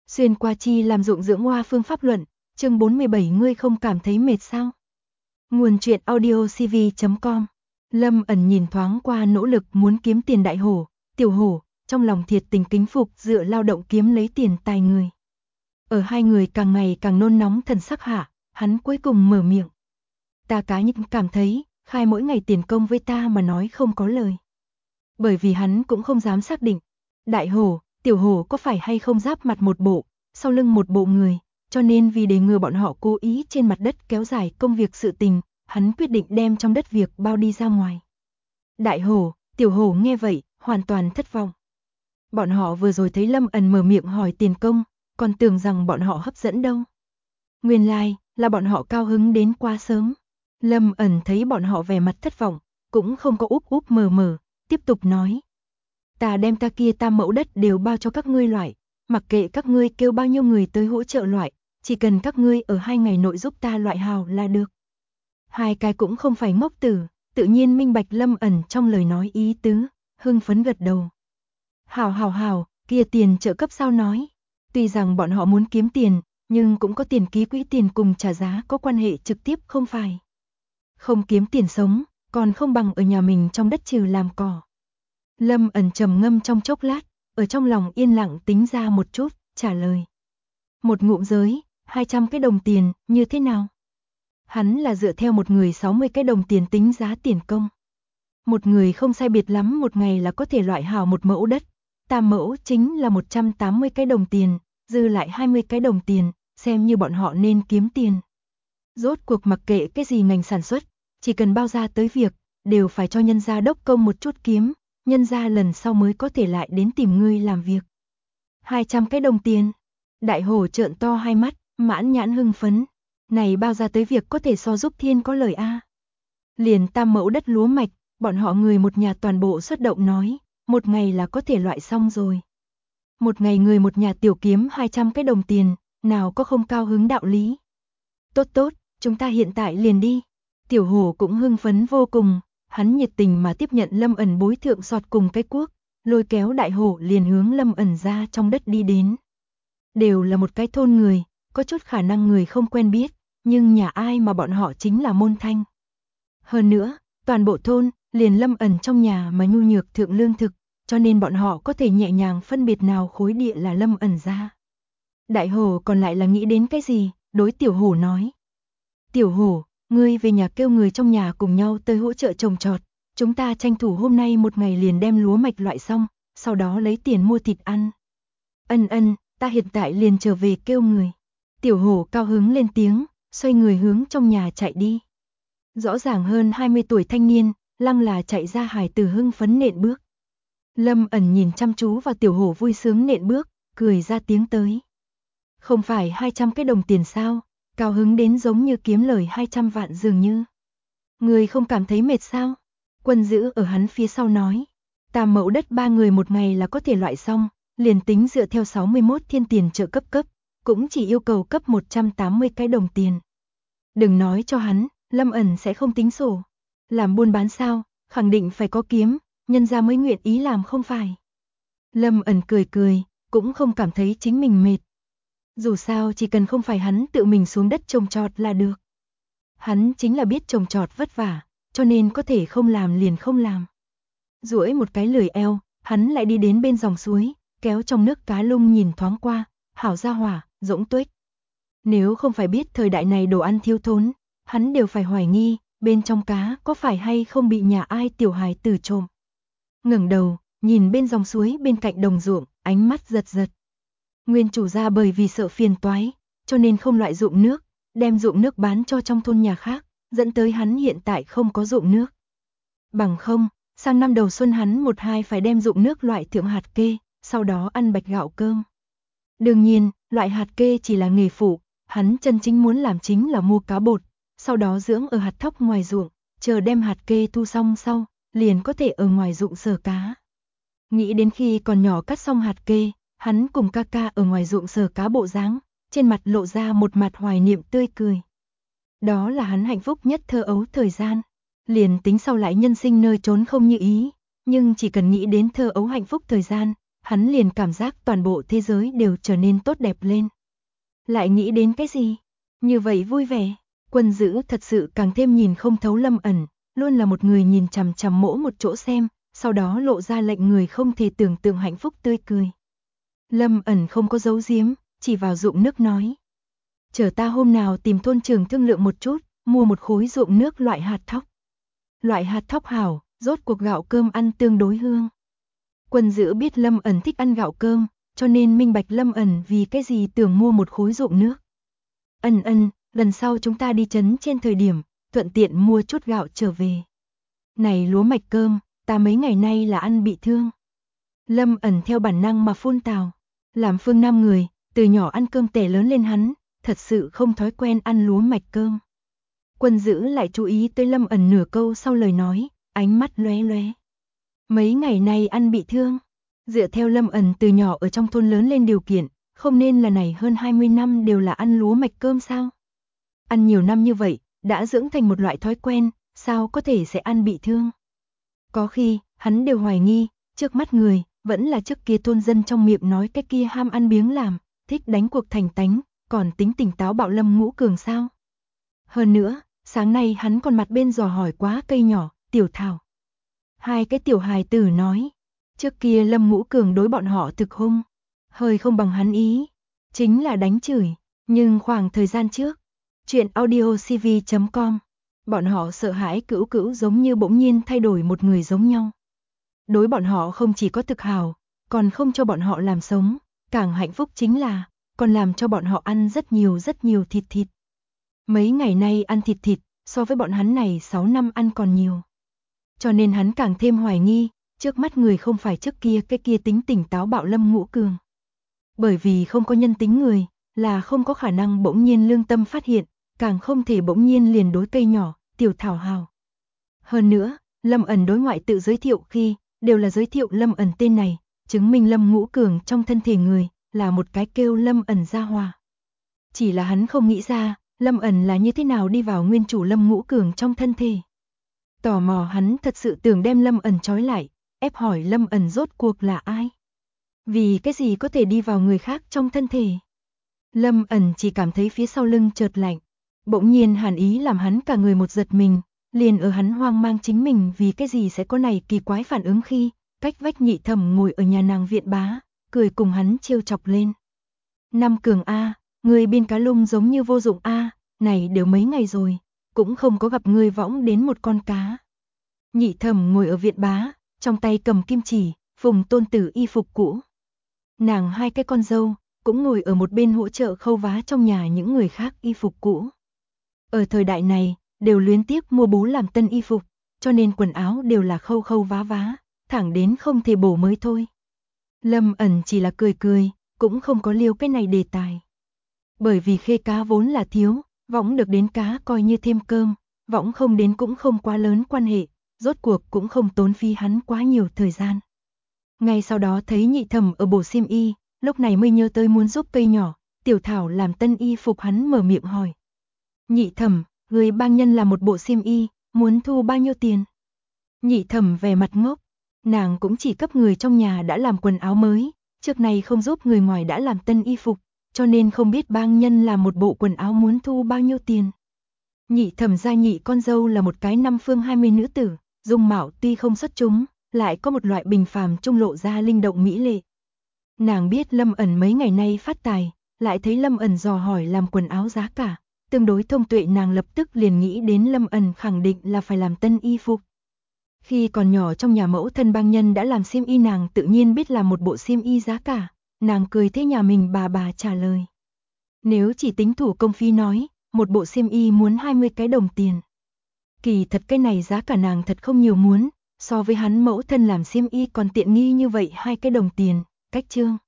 Xuyên qua chi làm dụng dưỡng hoa phương pháp luận, chương 47 ngươi không cảm thấy mệt sao? Nguồn truyện audio cv.com. Lâm Ẩn nhìn thoáng qua nỗ lực muốn kiếm tiền đại hổ, tiểu hổ, trong lòng thiệt tình kính phục dựa lao động kiếm lấy tiền tài người. Ở hai người càng ngày càng nôn nóng thần sắc hạ, hắn cuối cùng mở miệng. Ta cá nhân cảm thấy, khai mỗi ngày tiền công với ta mà nói không có lời. Bởi vì hắn cũng không dám xác định, đại hổ, tiểu hổ có phải hay không giáp mặt một bộ, sau lưng một bộ người, cho nên vì để ngừa bọn họ cố ý trên mặt đất kéo dài công việc sự tình, hắn quyết định đem trong đất việc bao đi ra ngoài. Đại hổ, tiểu hổ nghe vậy, hoàn toàn thất vọng. Bọn họ vừa rồi thấy Lâm Ẩn mở miệng hỏi tiền công, còn tưởng rằng bọn họ hấp dẫn đâu. Nguyên lai, là bọn họ cao hứng đến quá sớm. Lâm Ẩn thấy bọn họ vẻ mặt thất vọng, cũng không có úp úp mờ mờ, tiếp tục nói. Ta đem ta kia tam mẫu đất đều bao cho các ngươi loại, mặc kệ các ngươi kêu bao nhiêu người tới hỗ trợ loại, chỉ cần các ngươi ở 2 ngày nội giúp ta loại hào là được. Hai cái cũng không phải ngốc tử, tự nhiên minh bạch Lâm Ẩn trong lời nói ý tứ, hưng phấn gật đầu. Hào, kia tiền trợ cấp sao nói. Tuy rằng bọn họ muốn kiếm tiền, nhưng cũng có tiền ký quỹ tiền cùng trả giá có quan hệ trực tiếp không phải. Không kiếm tiền sống, còn không bằng ở nhà mình trong đất trừ làm cỏ. Lâm Ẩn trầm ngâm trong chốc lát, ở trong lòng yên lặng tính ra một chút, trả lời. Một ngụm giới, 200 cái đồng tiền, như thế nào? Hắn là dựa theo một người 60 cái đồng tiền tính giá tiền công. Một người không sai biệt lắm một ngày là có thể loại hào một mẫu đất, tam mẫu chính là 180 cái đồng tiền, dư lại 20 cái đồng tiền, xem như bọn họ nên kiếm tiền. Rốt cuộc mặc kệ cái gì ngành sản xuất, chỉ cần bao ra tới việc, đều phải cho nhân gia đốc công một chút kiếm, nhân gia lần sau mới có thể lại đến tìm ngươi làm việc. 200 cái đồng tiền. Đại hổ trợn to hai mắt, mãn nhãn hưng phấn. Này bao ra tới việc có thể so giúp thiên có lời a. Liền tam mẫu đất lúa mạch, bọn họ người một nhà toàn bộ xuất động nói, một ngày là có thể loại xong rồi. Một ngày người một nhà tiểu kiếm 200 cái đồng tiền, nào có không cao hứng đạo lý. Tốt, chúng ta hiện tại liền đi. Tiểu hổ cũng hưng phấn vô cùng, hắn nhiệt tình mà tiếp nhận Lâm Ẩn bối thượng sọt cùng cái cuốc, lôi kéo đại hổ liền hướng Lâm Ẩn ra trong đất đi đến. Đều là một cái thôn người, có chút khả năng người không quen biết, nhưng nhà ai mà bọn họ chính là môn thanh. Hơn nữa, toàn bộ thôn, liền Lâm Ẩn trong nhà mà nhu nhược thượng lương thực, cho nên bọn họ có thể nhẹ nhàng phân biệt nào khối địa là Lâm Ẩn ra. Đại hổ còn lại là nghĩ đến cái gì, đối tiểu hổ nói. Tiểu hổ, ngươi về nhà kêu người trong nhà cùng nhau tới hỗ trợ trồng trọt, chúng ta tranh thủ hôm nay một ngày liền đem lúa mạch loại xong, sau đó lấy tiền mua thịt ăn. Ân, ta hiện tại liền trở về kêu người. Tiểu hổ cao hứng lên tiếng, xoay người hướng trong nhà chạy đi. Rõ ràng hơn 20 tuổi thanh niên, lăng là chạy ra hài tử hưng phấn nện bước. Lâm Ẩn nhìn chăm chú vào tiểu hổ vui sướng nện bước, cười ra tiếng tới. Không phải 200 cái đồng tiền sao, cao hứng đến giống như kiếm lời 200 vạn dường như. Người không cảm thấy mệt sao? Quân giữ ở hắn phía sau nói. Tam mẫu đất 3 người một ngày là có thể loại xong, liền tính dựa theo 61 thiên tiền trợ cấp, cũng chỉ yêu cầu cấp 180 cái đồng tiền. Đừng nói cho hắn, Lâm Ẩn sẽ không tính sổ. Làm buôn bán sao, khẳng định phải có kiếm, nhân ra mới nguyện ý làm không phải. Lâm Ẩn cười, cũng không cảm thấy chính mình mệt. Dù sao chỉ cần không phải hắn tự mình xuống đất trồng trọt là được. Hắn chính là biết trồng trọt vất vả, cho nên có thể không làm liền không làm. Duỗi một cái lười eo, hắn lại đi đến bên dòng suối, kéo trong nước cá lung nhìn thoáng qua, hảo gia hỏa, rỗng tuếch. Nếu không phải biết thời đại này đồ ăn thiếu thốn, hắn đều phải hoài nghi, bên trong cá có phải hay không bị nhà ai tiểu hài tử trộm. Ngẩng đầu, nhìn bên dòng suối bên cạnh đồng ruộng, ánh mắt giật. Nguyên chủ gia bởi vì sợ phiền toái, cho nên không loại ruộng nước, đem ruộng nước bán cho trong thôn nhà khác, dẫn tới hắn hiện tại không có ruộng nước. Bằng không, sang năm đầu xuân hắn một hai phải đem ruộng nước loại thượng hạt kê, sau đó ăn bạch gạo cơm. Đương nhiên, loại hạt kê chỉ là nghề phụ, hắn chân chính muốn làm chính là mua cá bột, sau đó dưỡng ở hạt thóc ngoài ruộng, chờ đem hạt kê thu xong sau, liền có thể ở ngoài ruộng sờ cá. Nghĩ đến khi còn nhỏ cắt xong hạt kê, hắn cùng ca ca ở ngoài ruộng sờ cá bộ dáng, trên mặt lộ ra một mặt hoài niệm tươi cười. Đó là hắn hạnh phúc nhất thơ ấu thời gian, liền tính sau lại nhân sinh nơi trốn không như ý, nhưng chỉ cần nghĩ đến thơ ấu hạnh phúc thời gian, hắn liền cảm giác toàn bộ thế giới đều trở nên tốt đẹp lên. Lại nghĩ đến cái gì? Như vậy vui vẻ. Quân Dữ thật sự càng thêm nhìn không thấu Lâm ẩn, luôn là một người nhìn chằm chằm mỗi một chỗ xem, sau đó lộ ra lệnh người không thể tưởng tượng hạnh phúc tươi cười. Lâm ẩn không có giấu giếm, chỉ vào ruộng nước nói. Chờ ta hôm nào tìm thôn trưởng thương lượng một chút, mua một khối ruộng nước loại hạt thóc. Loại hạt thóc hảo, rốt cuộc gạo cơm ăn tương đối hương. Quân Dữ biết Lâm ẩn thích ăn gạo cơm, cho nên minh bạch Lâm ẩn vì cái gì tưởng mua một khối ruộng nước. Ân, lần sau chúng ta đi trấn trên thời điểm, thuận tiện mua chút gạo trở về. Này lúa mạch cơm, ta mấy ngày nay là ăn bị thương. Lâm ẩn theo bản năng mà phun tào. Làm phương Nam người, từ nhỏ ăn cơm tẻ lớn lên hắn, thật sự không thói quen ăn lúa mạch cơm. Quân Dữ lại chú ý tới Lâm ẩn nửa câu sau lời nói, ánh mắt lóe lóe. Mấy ngày nay ăn bị thương. Dựa theo Lâm ẩn từ nhỏ ở trong thôn lớn lên điều kiện, không nên là này hơn 20 năm đều là ăn lúa mạch cơm sao? Ăn nhiều năm như vậy, đã dưỡng thành một loại thói quen, sao có thể sẽ ăn bị thương? Có khi, hắn đều hoài nghi, trước mắt người, vẫn là trước kia thôn dân trong miệng nói cái kia ham ăn biếng làm, thích đánh cuộc thành tánh, còn tính tỉnh táo bạo Lâm Ngũ Cường sao? Hơn nữa, sáng nay hắn còn mặt bên dò hỏi quá cây nhỏ, Tiểu Thảo. Hai cái tiểu hài tử nói, trước kia Lâm Ngũ Cường đối bọn họ thực hung, hơi không bằng hắn ý, chính là đánh chửi, nhưng khoảng thời gian trước, chuyện audiocv.com, bọn họ sợ hãi Cữu Cữu giống như bỗng nhiên thay đổi một người giống nhau. Đối bọn họ không chỉ có thực hào, còn không cho bọn họ làm sống, càng hạnh phúc chính là, còn làm cho bọn họ ăn rất nhiều thịt. Mấy ngày nay ăn thịt, so với bọn hắn này 6 năm ăn còn nhiều. Cho nên hắn càng thêm hoài nghi, trước mắt người không phải trước kia cái kia tính tỉnh táo bạo Lâm Ngũ Cường. Bởi vì không có nhân tính người, là không có khả năng bỗng nhiên lương tâm phát hiện, càng không thể bỗng nhiên liền đối cây nhỏ, Tiểu Thảo hào. Hơn nữa, Lâm ẩn đối ngoại tự giới thiệu khi, đều là giới thiệu Lâm ẩn tên này, chứng minh Lâm Ngũ Cường trong thân thể người, là một cái kêu Lâm ẩn gia hòa. Chỉ là hắn không nghĩ ra, Lâm ẩn là như thế nào đi vào nguyên chủ Lâm Ngũ Cường trong thân thể. Tò mò hắn thật sự tưởng đem Lâm ẩn trói lại, ép hỏi Lâm ẩn rốt cuộc là ai. Vì cái gì có thể đi vào người khác trong thân thể. Lâm ẩn chỉ cảm thấy phía sau lưng chợt lạnh, bỗng nhiên hàn ý làm hắn cả người một giật mình, liền ở hắn hoang mang chính mình vì cái gì sẽ có này kỳ quái phản ứng khi, cách vách Nhị Thẩm ngồi ở nhà nàng viện bá, cười cùng hắn trêu chọc lên. Nam Cường a, người biên cá lung giống như vô dụng a, này đều mấy ngày rồi, cũng không có gặp người võng đến một con cá. Nhị Thẩm ngồi ở viện bá, trong tay cầm kim chỉ, phùng tôn tử y phục cũ. Nàng hai cái con dâu, cũng ngồi ở một bên hỗ trợ khâu vá trong nhà những người khác y phục cũ. Ở thời đại này, đều luyến tiếc mua bố làm tân y phục, cho nên quần áo đều là khâu vá, thẳng đến không thể bổ mới thôi. Lâm ẩn chỉ là cười, cũng không có liêu cái này đề tài. Bởi vì khê cá vốn là thiếu, võng được đến cá coi như thêm cơm, võng không đến cũng không quá lớn quan hệ, rốt cuộc cũng không tốn phí hắn quá nhiều thời gian. Ngay sau đó thấy Nhị Thẩm ở bổ xiêm y, lúc này mới nhớ tới muốn giúp cây nhỏ, Tiểu Thảo làm tân y phục, hắn mở miệng hỏi. Nhị Thẩm, người bang nhân làm một bộ xiêm y, muốn thu bao nhiêu tiền? Nhị Thẩm vẻ mặt ngốc, nàng cũng chỉ cấp người trong nhà đã làm quần áo mới, trước này không giúp người ngoài đã làm tân y phục, cho nên không biết bang nhân làm một bộ quần áo muốn thu bao nhiêu tiền. Nhị Thẩm gia nhị con dâu là một cái năm phương 20 nữ tử, dung mạo tuy không xuất chúng, lại có một loại bình phàm trung lộ ra linh động mỹ lệ. Nàng biết Lâm ẩn mấy ngày nay phát tài, lại thấy Lâm ẩn dò hỏi làm quần áo giá cả, tương đối thông tuệ, nàng lập tức liền nghĩ đến Lâm ẩn khẳng định là phải làm tân y phục. Khi còn nhỏ trong nhà mẫu thân bang nhân đã làm xiêm y, nàng tự nhiên biết làm một bộ xiêm y giá cả, nàng cười thế nhà mình bà trả lời. Nếu chỉ tính thủ công phí nói, một bộ xiêm y muốn 20 cái đồng tiền. Kỳ thật cái này giá cả nàng thật không nhiều muốn, so với hắn mẫu thân làm xiêm y còn tiện nghi như vậy 2 cái đồng tiền, cách chương.